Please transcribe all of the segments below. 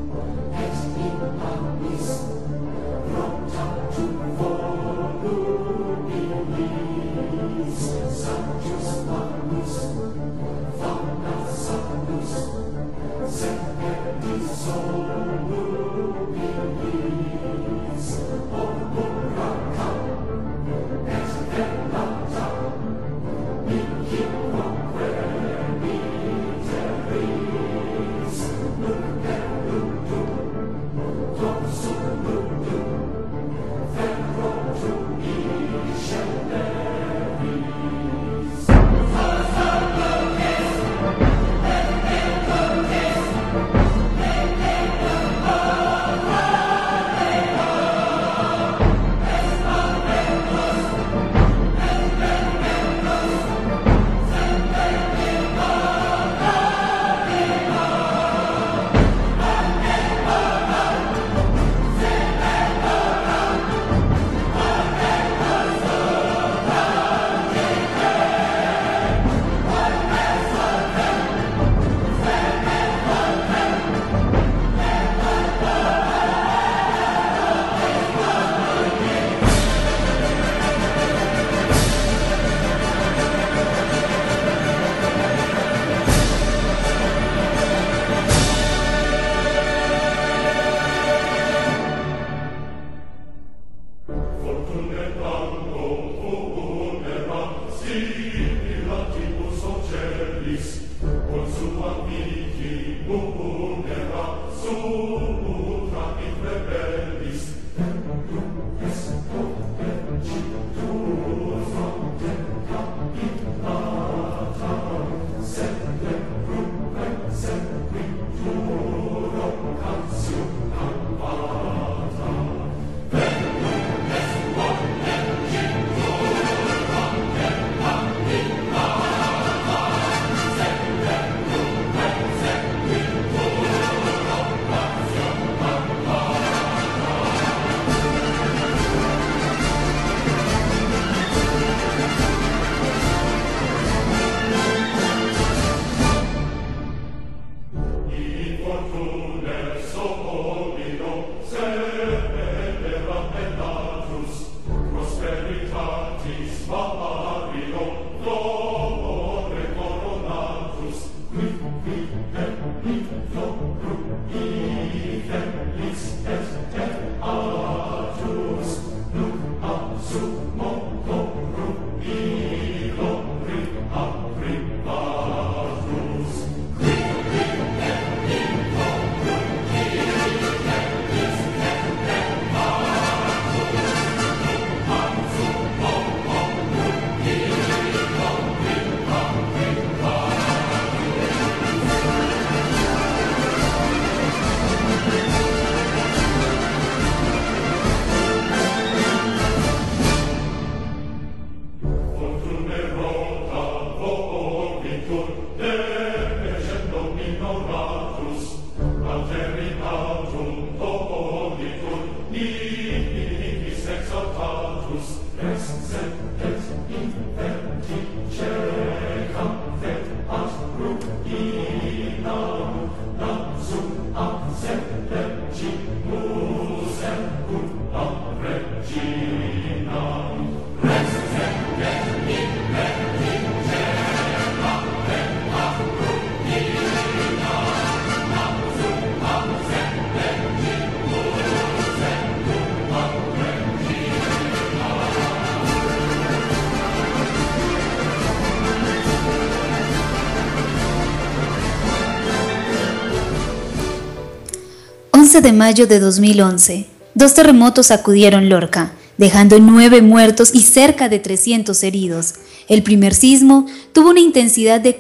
De mayo de 2011, dos terremotos sacudieron Lorca, dejando 9 muertos y cerca de 300 heridos. El primer sismo tuvo una intensidad de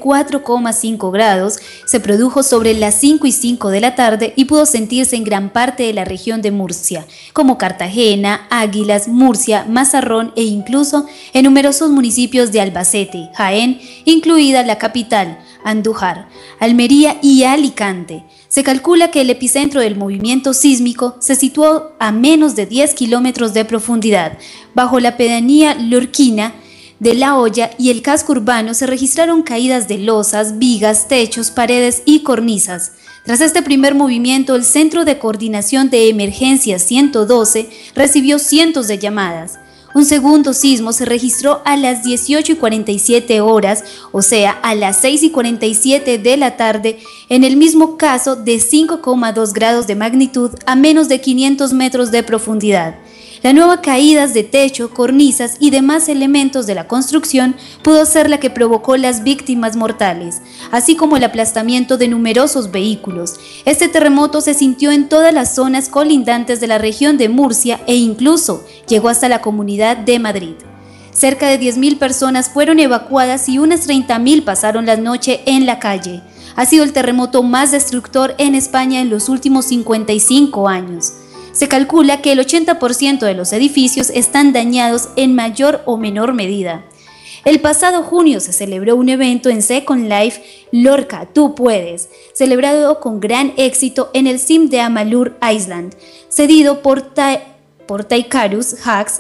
4,5 grados, se produjo sobre las 5:05 de la tarde y pudo sentirse en gran parte de la región de Murcia, como Cartagena, Águilas, Murcia, Mazarrón e incluso en numerosos municipios de Albacete, Jaén, incluida la capital, Andújar, Almería y Alicante. Se calcula que el epicentro del movimiento sísmico se situó a menos de 10 kilómetros de profundidad. Bajo la pedanía lorquina de La Hoya y el casco urbano se registraron caídas de losas, vigas, techos, paredes y cornisas. Tras este primer movimiento, el Centro de Coordinación de Emergencias 112 recibió cientos de llamadas. Un segundo sismo se registró a las 18:47 horas, o sea, a las 6:47 de la tarde, en el mismo caso de 5,2 grados de magnitud a menos de 500 metros de profundidad. La nueva caída de techo, cornisas y demás elementos de la construcción pudo ser la que provocó las víctimas mortales, así como el aplastamiento de numerosos vehículos. Este terremoto se sintió en todas las zonas colindantes de la región de Murcia e incluso llegó hasta la Comunidad de Madrid. Cerca de 10.000 personas fueron evacuadas y unas 30.000 pasaron la noche en la calle. Ha sido el terremoto más destructor en España en los últimos 55 años. Se calcula que el 80% de los edificios están dañados en mayor o menor medida. El pasado junio se celebró un evento en Second Life Lorca, Tú Puedes, celebrado con gran éxito en el CIM de Amalur Island, cedido por Taikarus Hacks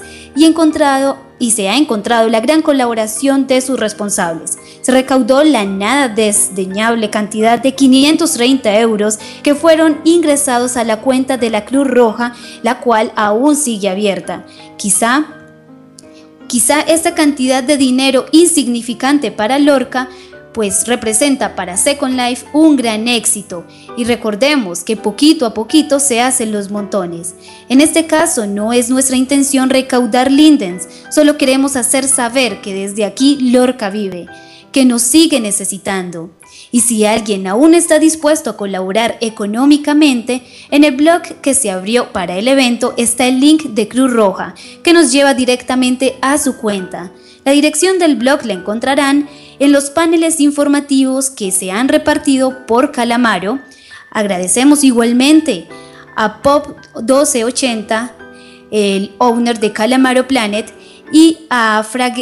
y se ha encontrado la gran colaboración de sus responsables. Se recaudó la nada desdeñable cantidad de 530 euros que fueron ingresados a la cuenta de la Cruz Roja, la cual aún sigue abierta. Quizá esta cantidad de dinero insignificante para Lorca pues representa para Second Life un gran éxito, y recordemos que poquito a poquito se hacen los montones. En este caso no es nuestra intención recaudar lindens, solo queremos hacer saber que desde aquí Lorca vive, que nos sigue necesitando. Y si alguien aún está dispuesto a colaborar económicamente, en el blog que se abrió para el evento está el link de Cruz Roja, que nos lleva directamente a su cuenta. La dirección del blog la encontrarán en los paneles informativos que se han repartido por Calamaro. Agradecemos igualmente a Pop1280, el owner de Calamaro Planet, y a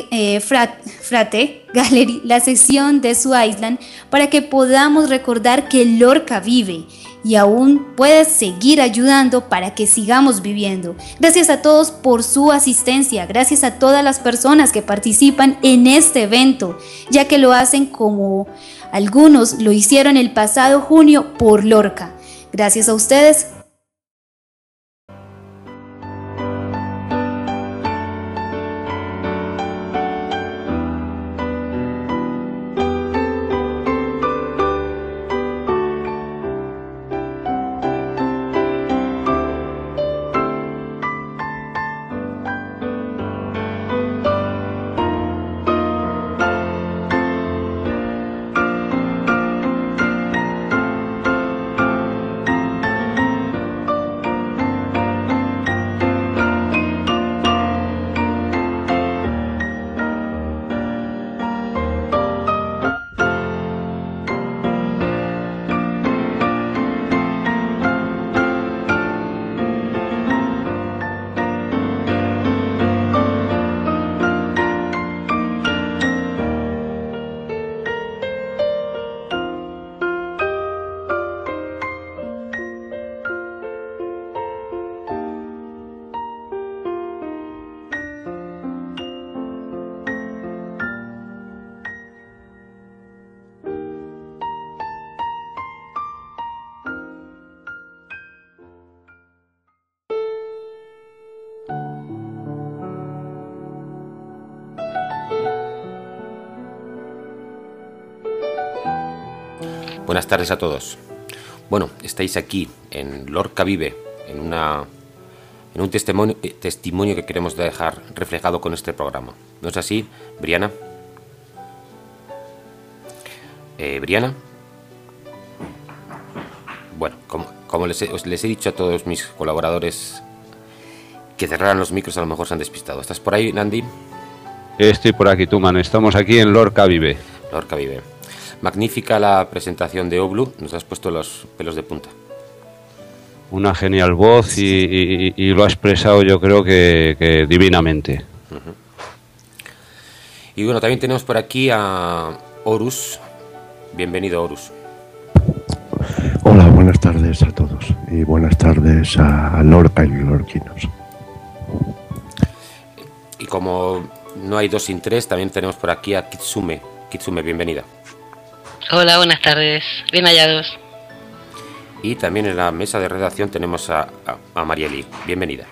Frate Gallery, la sección de su island, para que podamos recordar que Lorca vive y aún puedes seguir ayudando para que sigamos viviendo. Gracias a todos por su asistencia, gracias a todas las personas que participan en este evento, ya que lo hacen como algunos lo hicieron el pasado junio por Lorca. Gracias a ustedes. Buenas tardes a todos. Bueno, estáis aquí en Lorca Vive, en un testimonio que queremos dejar reflejado con este programa. ¿No es así, Briana? ¿Briana? Bueno, como les he dicho a todos mis colaboradores que cerraran los micros, a lo mejor se han despistado. ¿Estás por ahí, Nandi? Estoy por aquí, Tuman. Estamos aquí en Lorca Vive. Lorca Vive. Magnífica la presentación de Oblu, nos has puesto los pelos de punta. Una genial voz y lo ha expresado, yo creo que divinamente. Uh-huh. Y bueno, también tenemos por aquí a Horus. Bienvenido, Horus. Hola, buenas tardes a todos y buenas tardes a Lorca y lorquinos. Y como no hay dos sin tres, también tenemos por aquí a Kitsume. Kitsume, bienvenida. Hola, buenas tardes. Bien hallados. Y también en la mesa de redacción tenemos a Marieli. Bienvenida.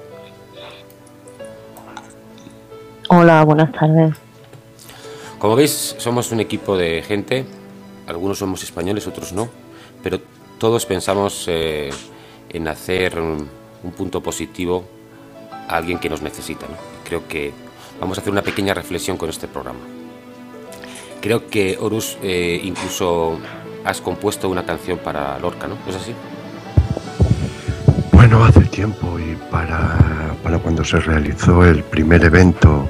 Hola, buenas tardes. Como veis, somos un equipo de gente. Algunos somos españoles, otros no. Pero todos pensamos en hacer un punto positivo a alguien que nos necesita, ¿no? Creo que vamos a hacer una pequeña reflexión con este programa. Creo que, Horus, incluso has compuesto una canción para Lorca, ¿no? ¿No es así? Bueno, hace tiempo, y para cuando se realizó el primer evento,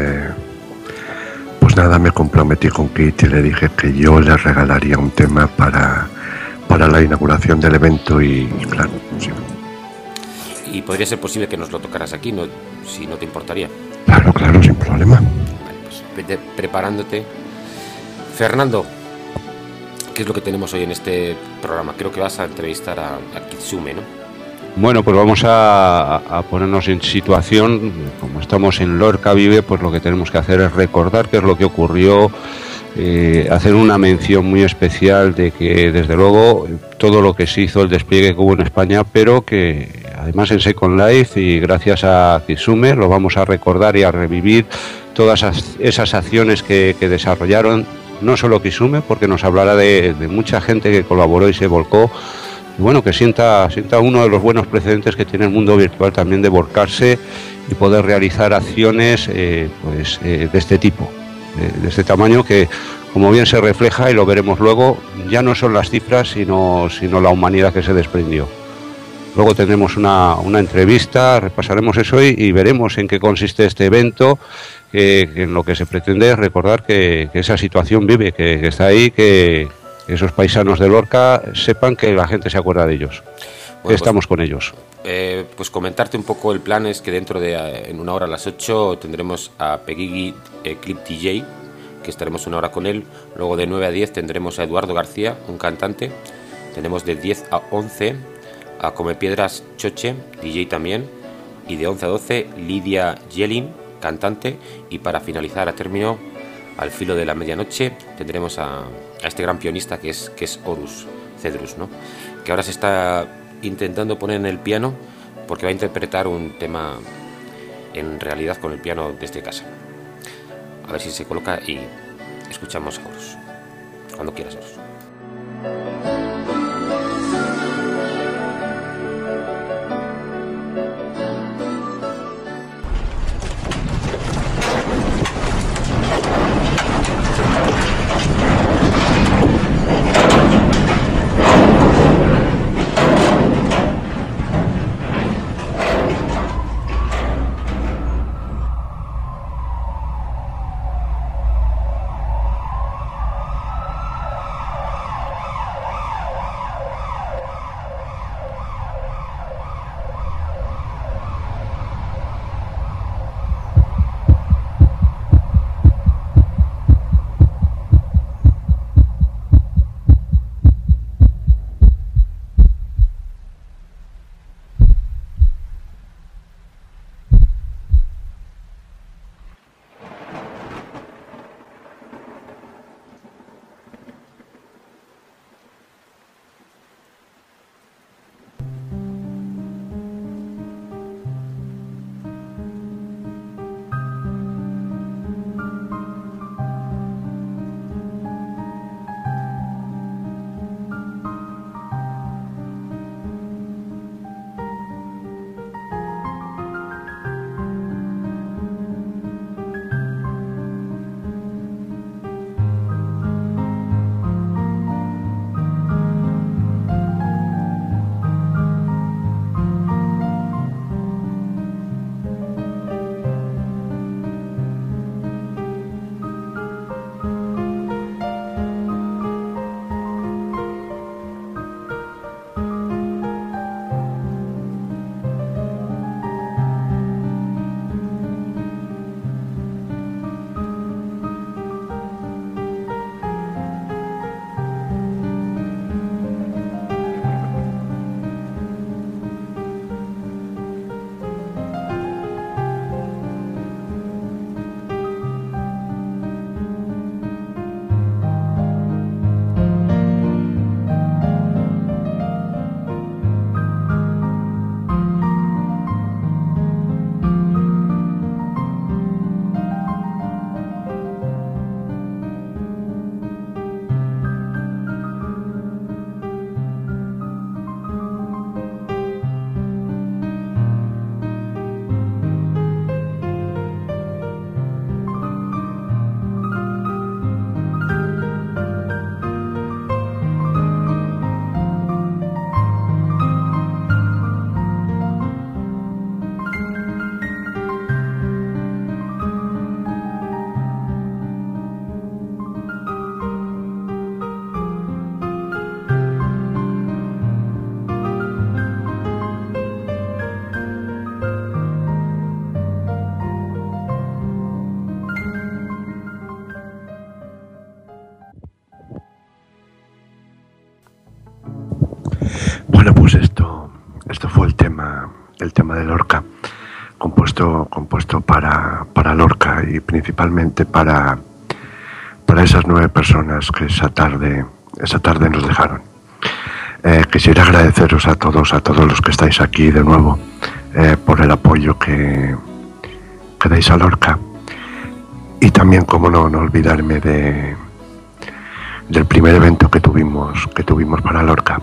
pues nada, me comprometí con Kit y le dije que yo le regalaría un tema para la inauguración del evento y claro, sí. Y podría ser posible que nos lo tocaras aquí, ¿no? Si no te importaría. Claro, sin problema. Vale, pues vete preparándote. Fernando, ¿qué es lo que tenemos hoy en este programa? Creo que vas a entrevistar a Kitsume, ¿no? Bueno, pues vamos a ponernos en situación. Como estamos en Lorca Vive, pues lo que tenemos que hacer es recordar qué es lo que ocurrió, hacer una mención muy especial de que, desde luego, todo lo que se hizo, el despliegue que hubo en España, pero que además en Second Life, y gracias a Kitsume, lo vamos a recordar y a revivir todas esas acciones que desarrollaron, no solo Kitsume, porque nos hablará de mucha gente que colaboró y se volcó. Y bueno, que sienta uno de los buenos precedentes que tiene el mundo virtual también, de volcarse y poder realizar acciones de este tipo, de este tamaño, que, como bien se refleja y lo veremos luego, ya no son las cifras, sino la humanidad que se desprendió. Luego tendremos una entrevista, repasaremos eso y veremos en qué consiste este evento, que en lo que se pretende es recordar que esa situación vive, que está ahí, que esos paisanos de Lorca sepan que la gente se acuerda de ellos, bueno, que estamos con ellos. Pues comentarte un poco el plan. Es que dentro de en una hora, a las 8, tendremos a Peggy Clip DJ, que estaremos una hora con él. Luego de 9 a 10 tendremos a Eduardo García, un cantante. Tenemos de 10 a 11 a Comepiedras Choche, DJ también. Y de 11 a 12 Lidia Yelin, cantante. Y para finalizar, a término, al filo de la medianoche, tendremos a este gran pianista que es Horus Cedrus, ¿no? Que ahora se está intentando poner en el piano, porque va a interpretar un tema en realidad con el piano desde casa. A ver si se coloca y escuchamos a Horus. Cuando quieras, Horus. Esto fue el tema de Lorca, compuesto para Lorca y principalmente para esas 9 personas que esa tarde nos dejaron. Quisiera agradeceros a todos los que estáis aquí de nuevo por el apoyo que dais a Lorca, y también, como no olvidarme del primer evento que tuvimos para Lorca.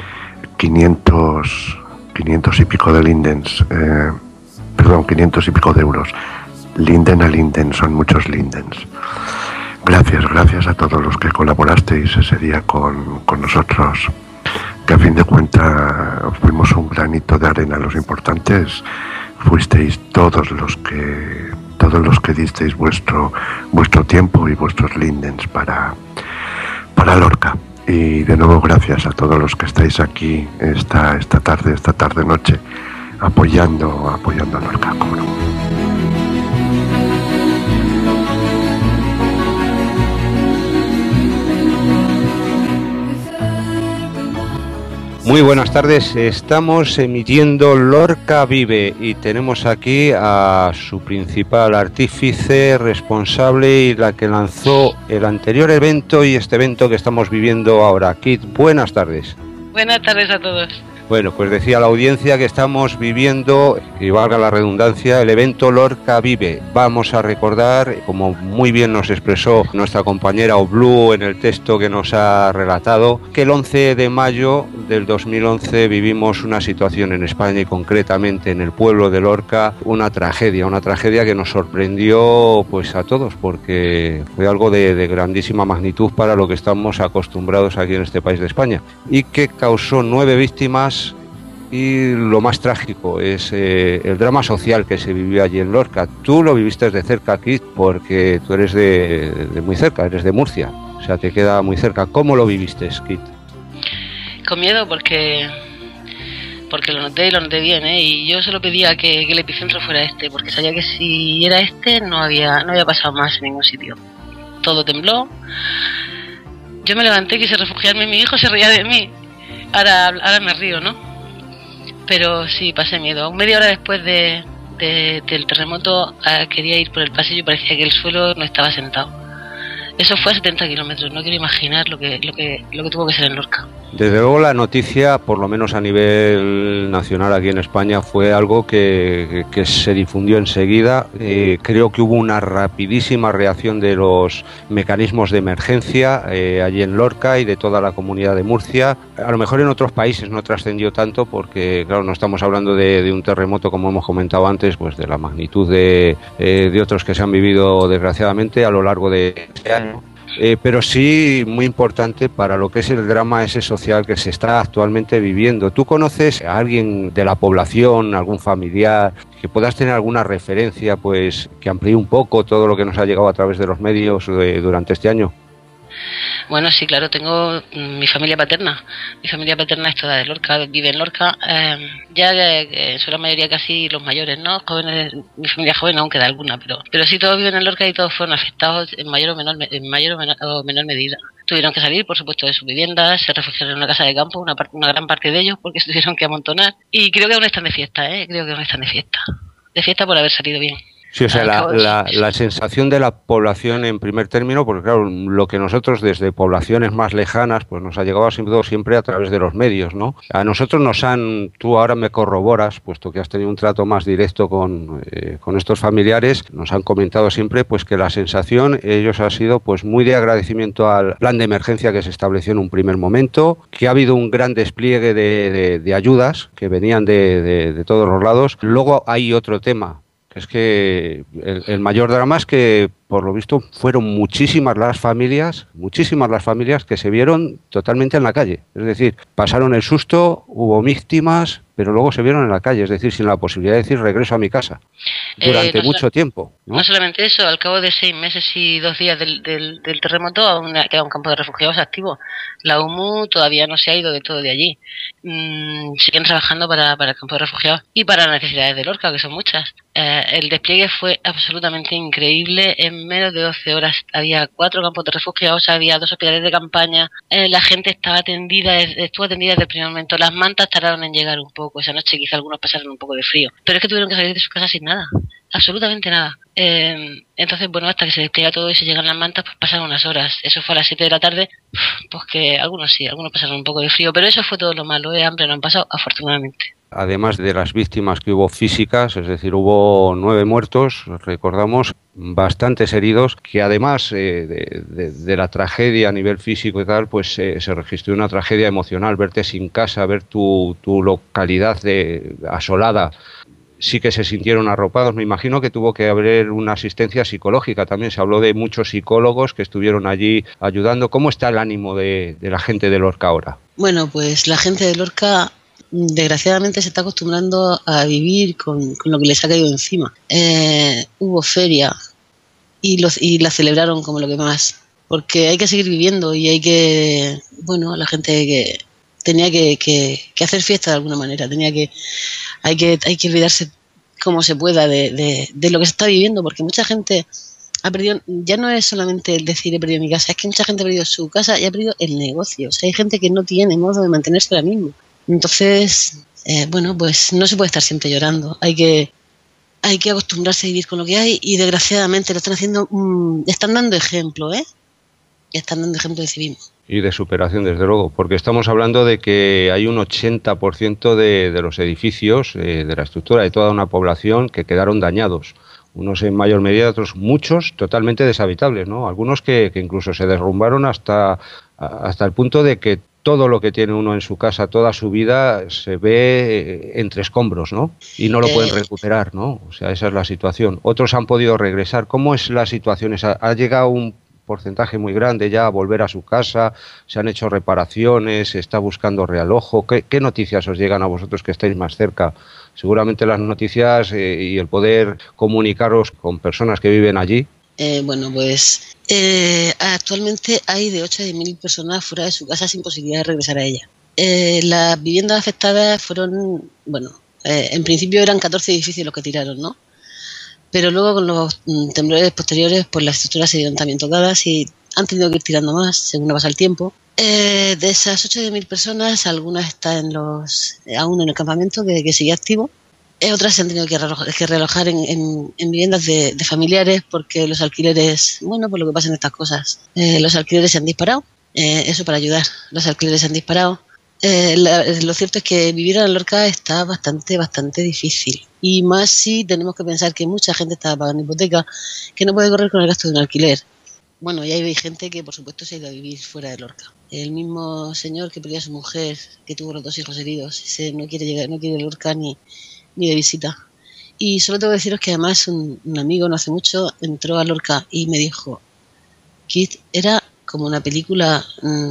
500 y pico de lindens, 500 y pico de euros. Linden a linden, son muchos lindens. Gracias a todos los que colaborasteis ese día con nosotros, que a fin de cuentas fuimos un granito de arena. Los importantes fuisteis todos los que disteis vuestro tiempo y vuestros lindens para Lorca. Y de nuevo gracias a todos los que estáis aquí esta tarde noche apoyando a Lorca, como no. Muy buenas tardes, estamos emitiendo Lorca Vive y tenemos aquí a su principal artífice, responsable y la que lanzó el anterior evento y este evento que estamos viviendo ahora. Kit, buenas tardes. Buenas tardes a todos. Bueno, pues decía la audiencia que estamos viviendo, y valga la redundancia, el evento Lorca Vive. Vamos a recordar, como muy bien nos expresó nuestra compañera Oblu en el texto que nos ha relatado, que el 11 de mayo del 2011 vivimos una situación en España y concretamente en el pueblo de Lorca, una tragedia que nos sorprendió pues a todos, porque fue algo de grandísima magnitud para lo que estamos acostumbrados aquí en este país de España, y que causó 9 víctimas. Y lo más trágico es el drama social que se vivió allí en Lorca. Tú lo viviste de cerca, Kit, porque tú eres de muy cerca, eres de Murcia, o sea, te queda muy cerca. ¿Cómo lo viviste, Kit? Con miedo porque lo noté bien, y yo solo pedía que el epicentro fuera este, porque sabía que si era este no había pasado más en ningún sitio. Todo tembló, yo me levanté, quise refugiarme, mi hijo se reía de mí. Ahora me río, ¿no? Pero sí, pasé miedo. Media hora después del terremoto quería ir por el pasillo y parecía que el suelo no estaba sentado. Eso fue a 70 kilómetros. No quiero imaginar lo que tuvo que ser en Lorca. Desde luego la noticia, por lo menos a nivel nacional aquí en España, fue algo que se difundió enseguida. Creo que hubo una rapidísima reacción de los mecanismos de emergencia allí en Lorca y de toda la comunidad de Murcia. A lo mejor en otros países no trascendió tanto porque, claro, no estamos hablando de un terremoto, como hemos comentado antes, pues de la magnitud de otros que se han vivido desgraciadamente a lo largo de este año. Pero sí muy importante para lo que es el drama ese social que se está actualmente viviendo. ¿Tú conoces a alguien de la población, algún familiar, que puedas tener alguna referencia, pues que amplíe un poco todo lo que nos ha llegado a través de los medios durante este año? Bueno, sí, claro, tengo mi familia paterna. Mi familia paterna es toda de Lorca, vive en Lorca. Ya son la mayoría casi los mayores, ¿no? Jóvenes, mi familia joven aún queda alguna, pero sí todos viven en Lorca y todos fueron afectados en mayor o menor medida. Tuvieron que salir, por supuesto, de sus viviendas, se refugiaron en una casa de campo, una gran parte de ellos, porque se tuvieron que amontonar. Y creo que aún están de fiesta, creo que aún están de fiesta. De fiesta por haber salido bien. Sí, o sea, la sensación de la población en primer término, porque claro, lo que nosotros desde poblaciones más lejanas, pues nos ha llegado siempre a través de los medios, ¿no? A nosotros tú ahora me corroboras, puesto que has tenido un trato más directo con estos familiares, nos han comentado siempre pues que la sensación, ellos ha sido pues muy de agradecimiento al plan de emergencia que se estableció en un primer momento, que ha habido un gran despliegue de ayudas que venían de todos los lados. Luego hay otro tema. Es que el mayor drama es que, por lo visto, fueron muchísimas las familias que se vieron totalmente en la calle. Es decir, pasaron el susto, hubo víctimas, pero luego se vieron en la calle, es decir, sin la posibilidad de decir regreso a mi casa durante mucho tiempo, ¿no? No solamente eso, al cabo de 6 meses y 2 días del terremoto aún queda un campo de refugiados activo. La UMU todavía no se ha ido de todo de allí. Siguen trabajando para el campo de refugiados y para las necesidades de Lorca, que son muchas. El despliegue fue absolutamente increíble. Es en menos de 12 horas había 4 campos de refugiados, había 2 hospitales de campaña, la gente estaba atendida, estuvo atendida desde el primer momento. Las mantas tardaron en llegar un poco, esa noche quizá algunos pasaron un poco de frío, pero es que tuvieron que salir de sus casas sin nada, absolutamente nada. Entonces, bueno, hasta que se despliega todo y se llegan las mantas, pues pasaron unas horas. Eso fue a las 7 de la tarde, pues que algunos pasaron un poco de frío, pero eso fue todo lo malo, hambre no han pasado, afortunadamente. Además de las víctimas que hubo físicas, es decir, hubo 9 muertos, recordamos, bastantes heridos, que además de la tragedia a nivel físico y tal, pues se registró una tragedia emocional, verte sin casa, ver tu localidad asolada. Sí que se sintieron arropados. Me imagino que tuvo que haber una asistencia psicológica también. Se habló de muchos psicólogos que estuvieron allí ayudando. ¿Cómo está el ánimo de la gente de Lorca ahora? Bueno, pues la gente de Lorca desgraciadamente se está acostumbrando a vivir con lo que les ha caído encima. Hubo feria y la celebraron como lo que más, porque hay que seguir viviendo y hay que, bueno, la gente que tenía que hacer fiesta de alguna manera, hay que olvidarse como se pueda de lo que se está viviendo, porque mucha gente ha perdido, ya no es solamente el decir he perdido mi casa, es que mucha gente ha perdido su casa y ha perdido el negocio. O sea, hay gente que no tiene modo de mantenerse ahora mismo. Entonces, bueno, pues no se puede estar siempre llorando. Hay que acostumbrarse a vivir con lo que hay y desgraciadamente lo están haciendo, están dando ejemplo, están dando ejemplo de civismo. Y de superación, desde luego, porque estamos hablando de que hay un 80% de los edificios, de la estructura de toda una población que quedaron dañados. Unos en mayor medida, otros muchos totalmente deshabitables, ¿no? Algunos que incluso se derrumbaron hasta el punto de que todo lo que tiene uno en su casa, toda su vida, se ve entre escombros, ¿no? Y no lo pueden recuperar, ¿no? O sea, esa es la situación. Otros han podido regresar. ¿Cómo es la situación? ¿Ha llegado un porcentaje muy grande ya a volver a su casa? ¿Se han hecho reparaciones? ¿Se está buscando realojo? ¿Qué noticias os llegan a vosotros que estáis más cerca? Seguramente las noticias y el poder comunicaros con personas que viven allí. Bueno, pues actualmente hay de 8 a 10.000 personas fuera de su casa sin posibilidad de regresar a ella. Las viviendas afectadas fueron, bueno, en principio eran 14 edificios los que tiraron, ¿no? Pero luego con los temblores posteriores, pues las estructuras se dieron también tocadas y han tenido que ir tirando más según pasa el tiempo. De esas 8 o 10.000 personas, algunas están aún en el campamento que sigue activo. Otras se han tenido que realojar en viviendas de familiares porque los alquileres, bueno, por lo que pasa en estas cosas, los alquileres se han disparado. Eso para ayudar, los alquileres se han disparado. Lo cierto es que vivir en Lorca está bastante difícil. Y más si tenemos que pensar que mucha gente está pagando hipoteca, que no puede correr con el gasto de un alquiler. Bueno, y hay gente que por supuesto se ha ido a vivir fuera de Lorca. El mismo señor que perdió a su mujer, que tuvo los 2 hijos heridos, no quiere a Lorca ni de visita. Y solo tengo que deciros que además un amigo no hace mucho entró a Lorca y me dijo que era como una película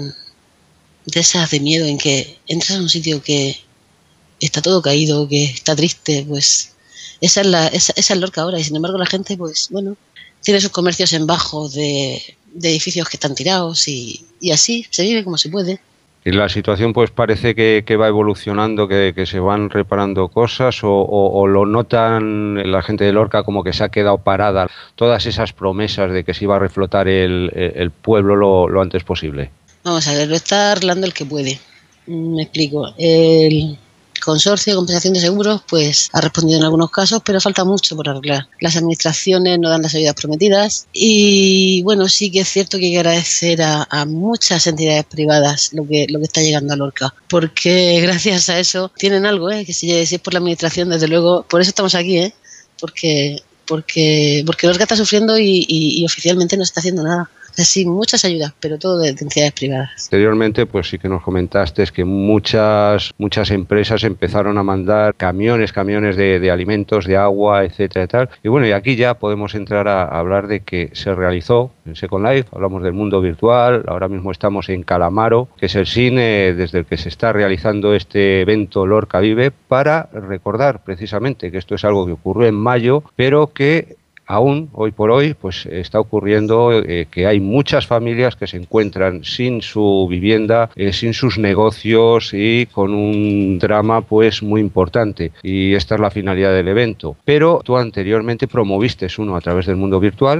de esas de miedo, en que entras a un sitio que está todo caído, que está triste. Pues esa es Lorca ahora, y sin embargo la gente, pues bueno, tiene sus comercios en bajo de edificios que están tirados y así se vive como se puede. Y la situación pues parece que va evolucionando, que se van reparando cosas o lo notan la gente de Lorca como que se ha quedado parada todas esas promesas de que se iba a reflotar el pueblo lo antes posible. Vamos a ver, lo está arreglando el que puede. Me explico. El Consorcio de Compensación de Seguros pues ha respondido en algunos casos, pero falta mucho por arreglar. Las administraciones no dan las ayudas prometidas y bueno, sí que es cierto que hay que agradecer a muchas entidades privadas lo que está llegando a Lorca, porque gracias a eso tienen algo, que si es por la administración, desde luego, por eso estamos aquí, porque Lorca está sufriendo y oficialmente no se está haciendo nada. Sí, muchas ayudas, pero todo de entidades privadas. Anteriormente, pues sí que nos comentaste que muchas empresas empezaron a mandar camiones de alimentos, de agua, etcétera y tal. Y bueno, y aquí ya podemos entrar a hablar de que se realizó en Second Life, hablamos del mundo virtual, ahora mismo estamos en Calamaro, que es el cine desde el que se está realizando este evento Lorca Vive, para recordar precisamente que esto es algo que ocurrió en mayo, pero que aún hoy por hoy pues está ocurriendo que hay muchas familias que se encuentran sin su vivienda, sin sus negocios y con un drama pues muy importante, y esta es la finalidad del evento. Pero tú anteriormente promoviste uno a través del mundo virtual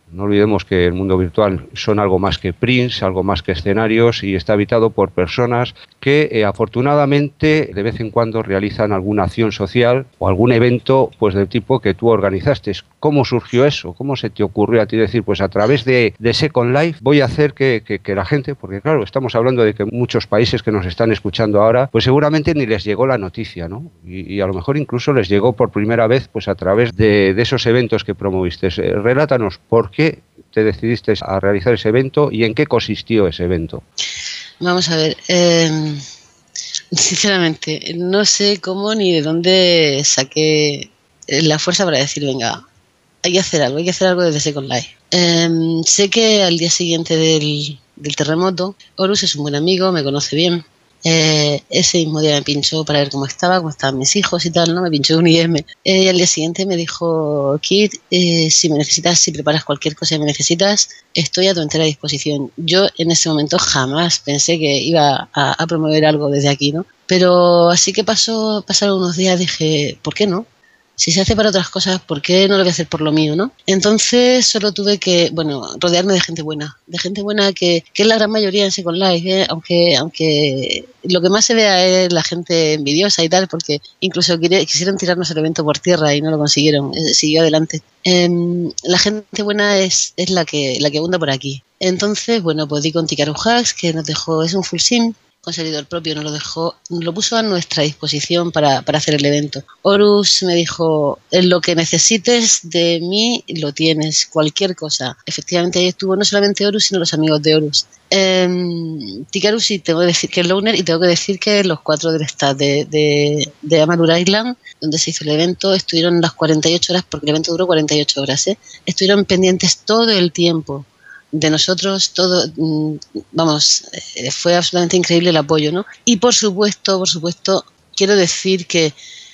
No olvidemos que el mundo virtual son algo más que prints, algo más que escenarios y está habitado por personas que afortunadamente de vez en cuando realizan alguna acción social o algún evento pues del tipo que tú organizaste. ¿Cómo surgió eso? ¿Cómo se te ocurrió a ti decir, pues a través de Second Life voy a hacer que la gente, porque claro, estamos hablando de que muchos países que nos están escuchando ahora, pues seguramente ni les llegó la noticia, ¿no? Y a lo mejor incluso les llegó por primera vez pues a través de esos eventos que promoviste. Relátanos por qué te decidiste a realizar ese evento y en qué consistió ese evento. Vamos a ver, sinceramente, no sé cómo ni de dónde saqué la fuerza para decir, venga, hay que hacer algo desde Second Life. Sé que al día siguiente del terremoto, Horus es un buen amigo, me conoce bien. Ese mismo día me pinchó para ver cómo estaban mis hijos y tal, ¿no? Me pinchó un IM. Y al día siguiente me dijo, Kit, si me necesitas, si preparas cualquier cosa que me necesitas, estoy a tu entera disposición. Yo en ese momento jamás pensé que iba a promover algo desde aquí, ¿no? Pero así que pasaron unos días, dije, ¿por qué no? Si se hace para otras cosas, ¿por qué no lo voy a hacer por lo mío, no? Entonces solo tuve que, rodearme de gente buena que es la gran mayoría en Second Life, aunque lo que más se vea es la gente envidiosa y tal, porque incluso quisieron tirarnos el evento por tierra y no lo consiguieron, siguió adelante. La gente buena es la que abunda por aquí. Entonces, pues di con Tikaru Hacks, que nos dejó, es un full sim, con servidor propio, nos lo puso a nuestra disposición para hacer el evento. Horus me dijo, en lo que necesites de mí lo tienes, cualquier cosa. Efectivamente ahí estuvo no solamente Horus, sino los amigos de Horus. Tikaru sí, tengo que decir que es Loner, y tengo que decir que los 4 del staff de Amarur Island, donde se hizo el evento, estuvieron las 48 horas, porque el evento duró 48 horas, estuvieron pendientes todo el tiempo de nosotros, todo, fue absolutamente increíble el apoyo, ¿no? Y por supuesto, quiero decir que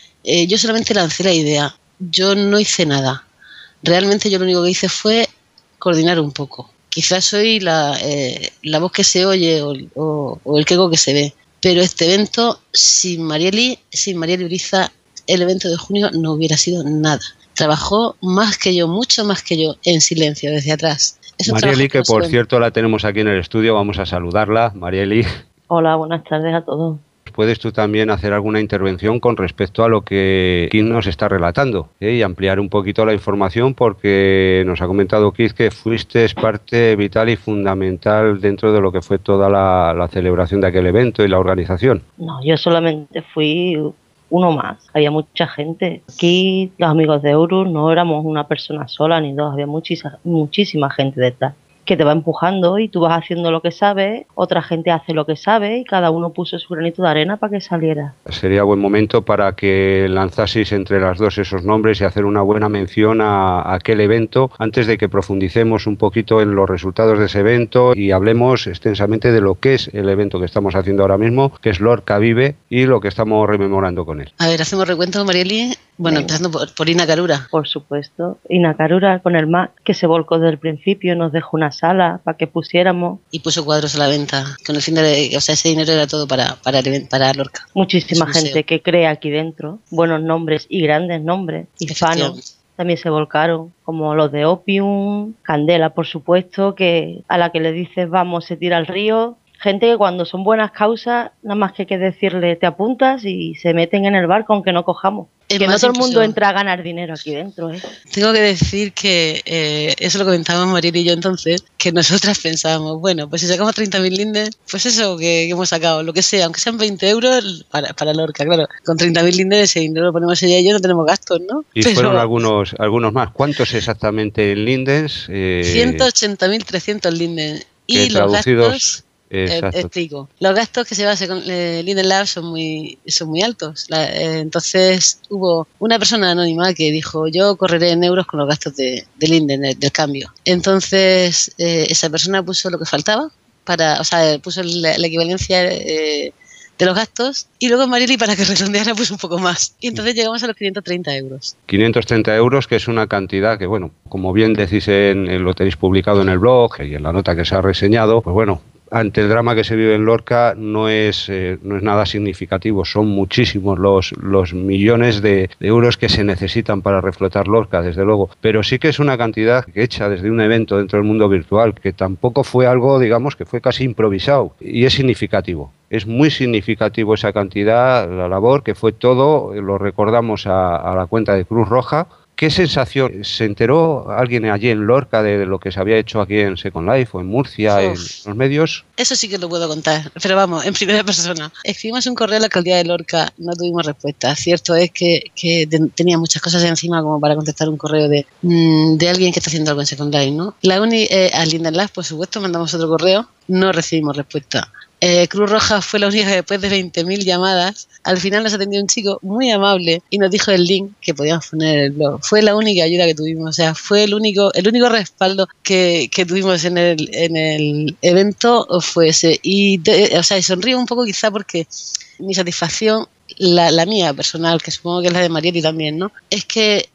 yo solamente lancé la idea, yo no hice nada. Realmente yo lo único que hice fue coordinar un poco. Quizás soy la voz que se oye o el queco que se ve, pero este evento, sin Marieli Uriza, el evento de junio no hubiera sido nada. Trabajó más que yo, mucho más que yo, en silencio, desde atrás. Marieli, que por cierto la tenemos aquí en el estudio, vamos a saludarla. Marieli. Hola, buenas tardes a todos. ¿Puedes tú también hacer alguna intervención con respecto a lo que Kit nos está relatando y ampliar un poquito la información? Porque nos ha comentado Kit que fuiste parte vital y fundamental dentro de lo que fue toda la celebración de aquel evento y la organización. No, yo solamente fui uno más, había mucha gente. Aquí los amigos de Horus no éramos una persona sola ni dos, había muchísima gente detrás que te va empujando y tú vas haciendo lo que sabes, otra gente hace lo que sabe y cada uno puso su granito de arena para que saliera. Sería buen momento para que lanzaseis entre las dos esos nombres y hacer una buena mención a aquel evento antes de que profundicemos un poquito en los resultados de ese evento y hablemos extensamente de lo que es el evento que estamos haciendo ahora mismo, que es Lorca Vive, y lo que estamos rememorando con él. A ver, hacemos recuento, Marieli. Bueno, empezando por Ina Karura. Por supuesto. Ina Karura con el Mac, que se volcó desde el principio, nos dejó una sala para que pusiéramos. Y puso cuadros a la venta, con el fin de... O sea, ese dinero era todo para Lorca. Muchísima gente que crea aquí dentro, buenos nombres y grandes nombres, hispanos. También se volcaron, como los de Opium, Candela, por supuesto, que a la que le dices vamos se tira al río. Gente que cuando son buenas causas, nada más que hay que decirle te apuntas y se meten en el barco aunque no cojamos. Que no todo el mundo entra a ganar dinero aquí dentro, ¿eh? Tengo que decir que eso lo comentábamos Mariel y yo entonces, que nosotras pensábamos, bueno, pues si sacamos 30.000 lindens, pues eso que hemos sacado, lo que sea, aunque sean 20 euros para Lorca, claro, con 30.000 lindens ese dinero lo ponemos ella y yo, no tenemos gastos, ¿no? Y pero fueron algunos más. ¿Cuántos exactamente en lindens? 180.300 lindens. Y los gastos... explico. Los gastos que se base con Linden Lab son muy altos. Entonces hubo una persona anónima que dijo yo correré en euros con los gastos de Linden, del cambio. Entonces esa persona puso lo que faltaba puso la equivalencia de los gastos, y luego Marieli, para que redondeara, puso un poco más. Y entonces llegamos a los 530 euros. 530 euros, que es una cantidad que, bueno, como bien decís, lo tenéis publicado en el blog y en la nota que se ha reseñado, pues bueno, ante el drama que se vive en Lorca no es nada significativo. Son muchísimos los millones de euros que se necesitan para reflotar Lorca, desde luego. Pero sí que es una cantidad hecha desde un evento dentro del mundo virtual, que tampoco fue algo, digamos, que fue casi improvisado. Y es significativo. Es muy significativo esa cantidad, la labor, que fue todo, lo recordamos a la cuenta de Cruz Roja. ¿Qué sensación? ¿Se enteró alguien allí en Lorca de lo que se había hecho aquí en Second Life o en Murcia, en los medios? Eso sí que lo puedo contar, pero vamos, en primera persona. Escribimos un correo a la alcaldía de Lorca, no tuvimos respuesta. Cierto es que tenía muchas cosas encima como para contestar un correo de alguien que está haciendo algo en Second Life, ¿no? A Linden Labs, por supuesto, mandamos otro correo, no recibimos respuesta. Cruz Roja fue la única que después de 20.000 llamadas, al final nos atendió un chico muy amable y nos dijo el link que podíamos poner en el blog. Fue la única ayuda que tuvimos, o sea, fue el único respaldo que tuvimos en el evento fue ese. Y sonrío un poco quizá porque mi satisfacción, la mía personal, que supongo que es la de Marieli también, ¿no? Es que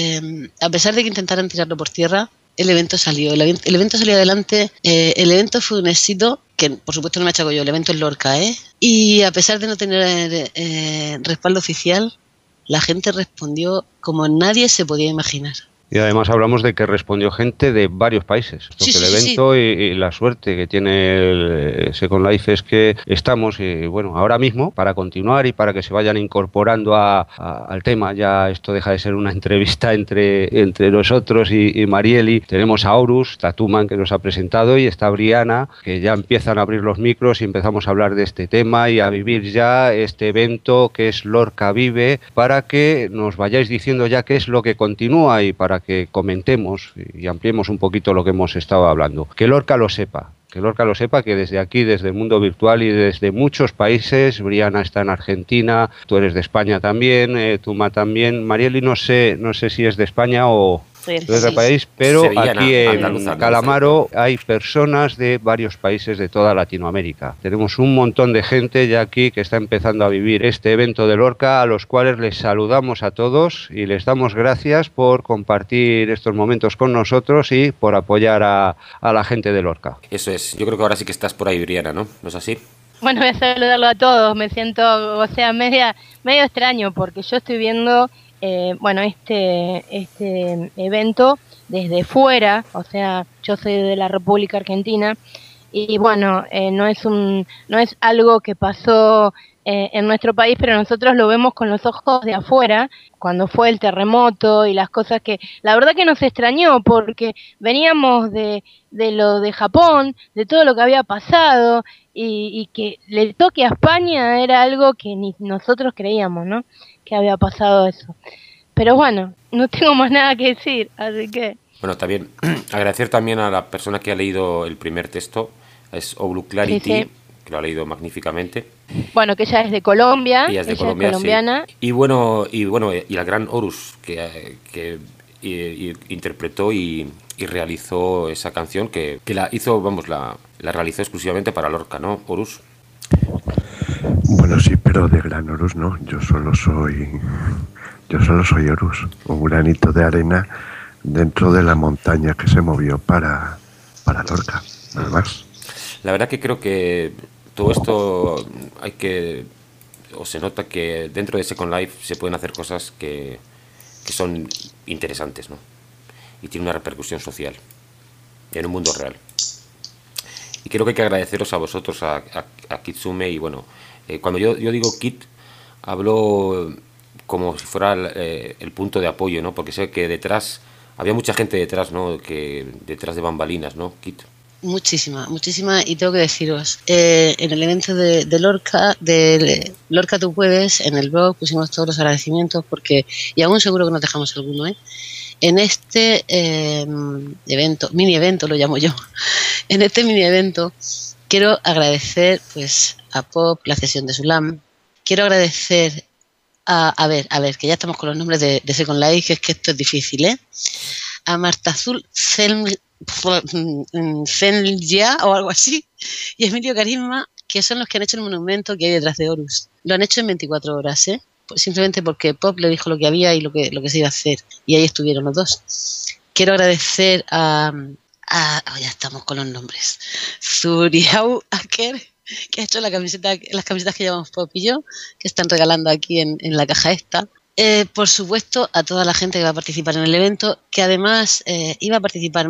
a pesar de que intentaran tirarlo por tierra, el evento salió. El evento salió adelante, el evento fue un éxito, que por supuesto no me achaco yo, el evento es Lorca, y a pesar de no tener respaldo oficial, la gente respondió como nadie se podía imaginar. Y además hablamos de que respondió gente de varios países, porque el evento y la suerte que tiene el Second Life es que estamos, ahora mismo, para continuar y para que se vayan incorporando al tema. Ya esto deja de ser una entrevista entre nosotros y Marieli. Tenemos a Horus, Tatuman, que nos ha presentado, y está Briana, que ya empiezan a abrir los micros y empezamos a hablar de este tema y a vivir ya este evento que es Lorca Vive, para que nos vayáis diciendo ya qué es lo que continúa y para que comentemos y ampliemos un poquito lo que hemos estado hablando. Que Lorca lo sepa, que desde aquí, desde el mundo virtual y desde muchos países, Briana está en Argentina, tú eres de España también, Tuma también, Marieli no sé si es de España o de otro país, pero sevillana, aquí en Calamaro hay personas de varios países de toda Latinoamérica. Tenemos un montón de gente ya aquí que está empezando a vivir este evento de Lorca, a los cuales les saludamos a todos y les damos gracias por compartir estos momentos con nosotros y por apoyar a la gente de Lorca. Eso es, yo creo que ahora sí que estás por ahí, Briana, ¿no? ¿No es así? Bueno, voy a saludarlo a todos, me siento, medio extraño porque yo estoy viendo este evento desde fuera, o sea, yo soy de la República Argentina y bueno, no es algo que pasó en nuestro país, pero nosotros lo vemos con los ojos de afuera, cuando fue el terremoto y las cosas que, la verdad que nos extrañó porque veníamos de lo de Japón, de todo lo que había pasado y que le toque a España era algo que ni nosotros creíamos, ¿no? Que había pasado eso. Pero bueno, no tengo más nada que decir, así que... Bueno, también agradecer también a la persona que ha leído el primer texto, es Oblue Clarity, sí. Que lo ha leído magníficamente. Bueno, que ella es de Colombia, ella es colombiana. Sí. Y la gran Horus, que interpretó y realizó esa canción, que la hizo, la realizó exclusivamente para Lorca, ¿no, Horus? Bueno, sí, pero de gran Horus no, yo solo soy Horus, un granito de arena dentro de la montaña que se movió para Lorca, nada más. La verdad que creo que todo esto se nota que dentro de Second Life se pueden hacer cosas que son interesantes, ¿no? Y tiene una repercusión social en un mundo real. Y creo que hay que agradeceros a vosotros, a Kitsume, y bueno, cuando yo digo Kit, hablo como si fuera el punto de apoyo, ¿no? Porque sé que había mucha gente detrás, ¿no? Que detrás de bambalinas, ¿no, Kit? Muchísima, y tengo que deciros, en el evento de Lorca, Lorca Tú Puedes, en el blog pusimos todos los agradecimientos porque, y aún seguro que nos dejamos alguno, en este mini evento lo llamo yo, en este mini evento quiero agradecer pues a Pop la cesión de Sulam, quiero agradecer a ver, que ya estamos con los nombres de Second Life, que es que esto es difícil, a Marta Azul Zenlia o algo así, y Emilio Carisma, que son los que han hecho el monumento que hay detrás de Horus. Lo han hecho en 24 horas, pues simplemente porque Pop le dijo lo que había y lo que se iba a hacer, y ahí estuvieron los dos. Quiero agradecer a Ya estamos con los nombres. Zuriau Aker, que ha hecho las camisetas que llevamos Pop y yo, que están regalando aquí en la caja esta. Por supuesto, a toda la gente que va a participar en el evento, que además iba a participar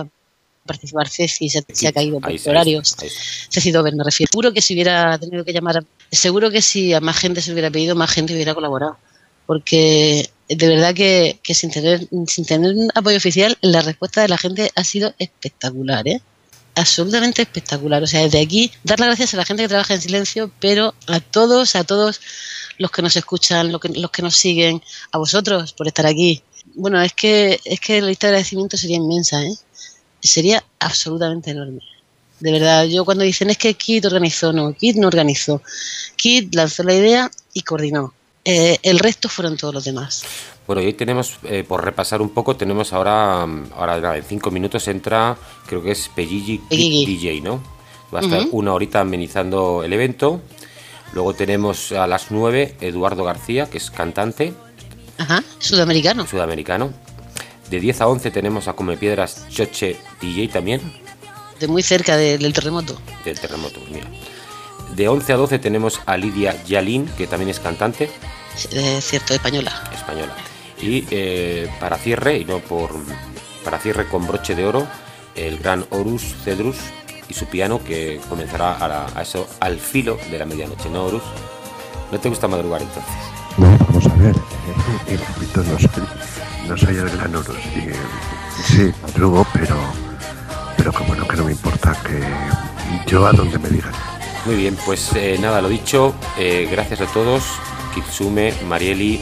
Ceci, se ha caído por horarios. Ceci Dover me refiero. Seguro que si hubiera tenido que llamar, seguro que si a más gente se hubiera pedido, más gente hubiera colaborado. Porque de verdad que sin tener un apoyo oficial, la respuesta de la gente ha sido espectacular, absolutamente espectacular. O sea, desde aquí, dar las gracias a la gente que trabaja en silencio, pero a todos los que nos escuchan, los que nos siguen, a vosotros por estar aquí. Bueno, es que la lista de agradecimiento sería inmensa, sería absolutamente enorme. De verdad, yo cuando dicen es que Kit organizó, no, Kit no organizó. Kit lanzó la idea y coordinó. El resto fueron todos los demás. Bueno, y hoy tenemos, por repasar un poco, tenemos ahora en 5 minutos entra, creo que es Pegigi DJ, ¿no? Va a estar una horita amenizando el evento. Luego tenemos a las 9 Eduardo García, que es cantante. Ajá, sudamericano. De 10 a 11 tenemos a Comepiedras Choche DJ también. De muy cerca del terremoto. Del terremoto, mira. De 11 a 12 tenemos a Lidia Yalín, que también es cantante. Cierto, española. Y para cierre con broche de oro, el gran Horus Cedrus y su piano, que comenzará al filo de la medianoche, ¿no, Horus? ¿No te gusta madrugar entonces? No, vamos a ver. Repito, no soy el gran Horus. Sí, madrugo, pero como no, que no me importa, que yo a donde me digan. Muy bien, pues nada, lo dicho, gracias a todos, Kitsume, Marieli,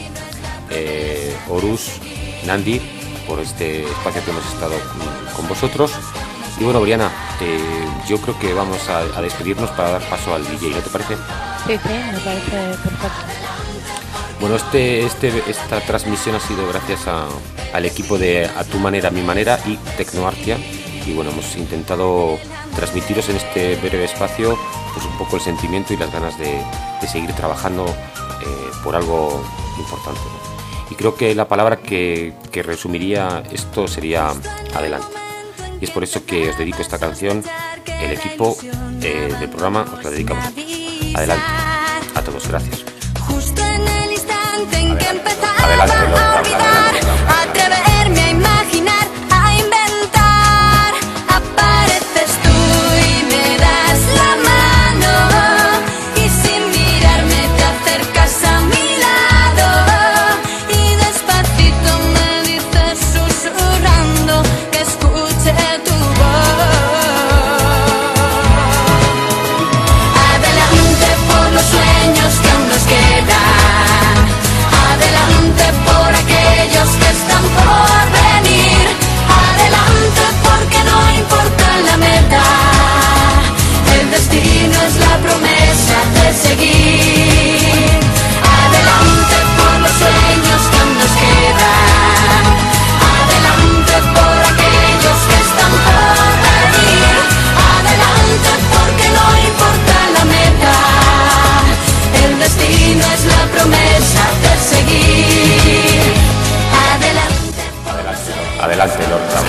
Horus, Nandi, por este espacio que hemos estado con vosotros. Y bueno, Briana, yo creo que vamos a despedirnos para dar paso al DJ, ¿no te parece? Sí, me parece perfecto. Bueno, esta transmisión ha sido gracias al equipo de A Tu Manera, Mi Manera y Tecnoartia. Y bueno, hemos intentado transmitiros en este breve espacio pues un poco el sentimiento y las ganas de seguir trabajando por algo importante, ¿no? Y creo que la palabra que resumiría esto sería adelante. Y es por eso que os dedico esta canción. El equipo del programa os la dedicamos. Adelante. A todos, gracias. Justo en el instante en que empezaba adelante, a olvidar, a atreverme a imaginar, a inventar, apareces tú y me das la mano, y sin mirarme te acercas a mi lado, y despacito me dices susurrando que escuche tu voz. Adelante por los sueños que aún nos quedan, adelante por aquellos que están por venir, adelante porque no importa la meta, el destino es la promesa de seguir. Adelante por los sueños que aún nos quedan, adelante por aquellos que están por venir, adelante porque no importa la meta, el destino es la promesa de seguir. Adelante, Lorca.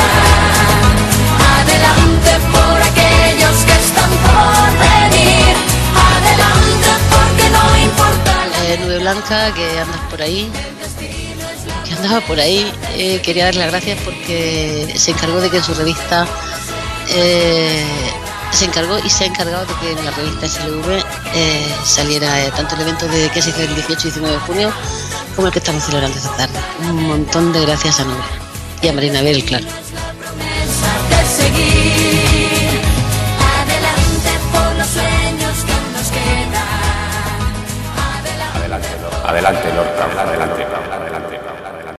Adelante por aquellos que están por venir, adelante porque no importa la Nube Blanca, que andas por ahí, que andaba por ahí, quería darle las gracias porque se encargó de que en su revista se encargó y se ha encargado de que en la revista SLV saliera tanto el evento de que se hizo el 18 y 19 de junio como el que estamos celebrando esta tarde. Un montón de gracias a Nube y a Marina Bel, claro. de seguir. Adelante por los sueños que aún nos quedan. Adelante, Lorca. Adelante.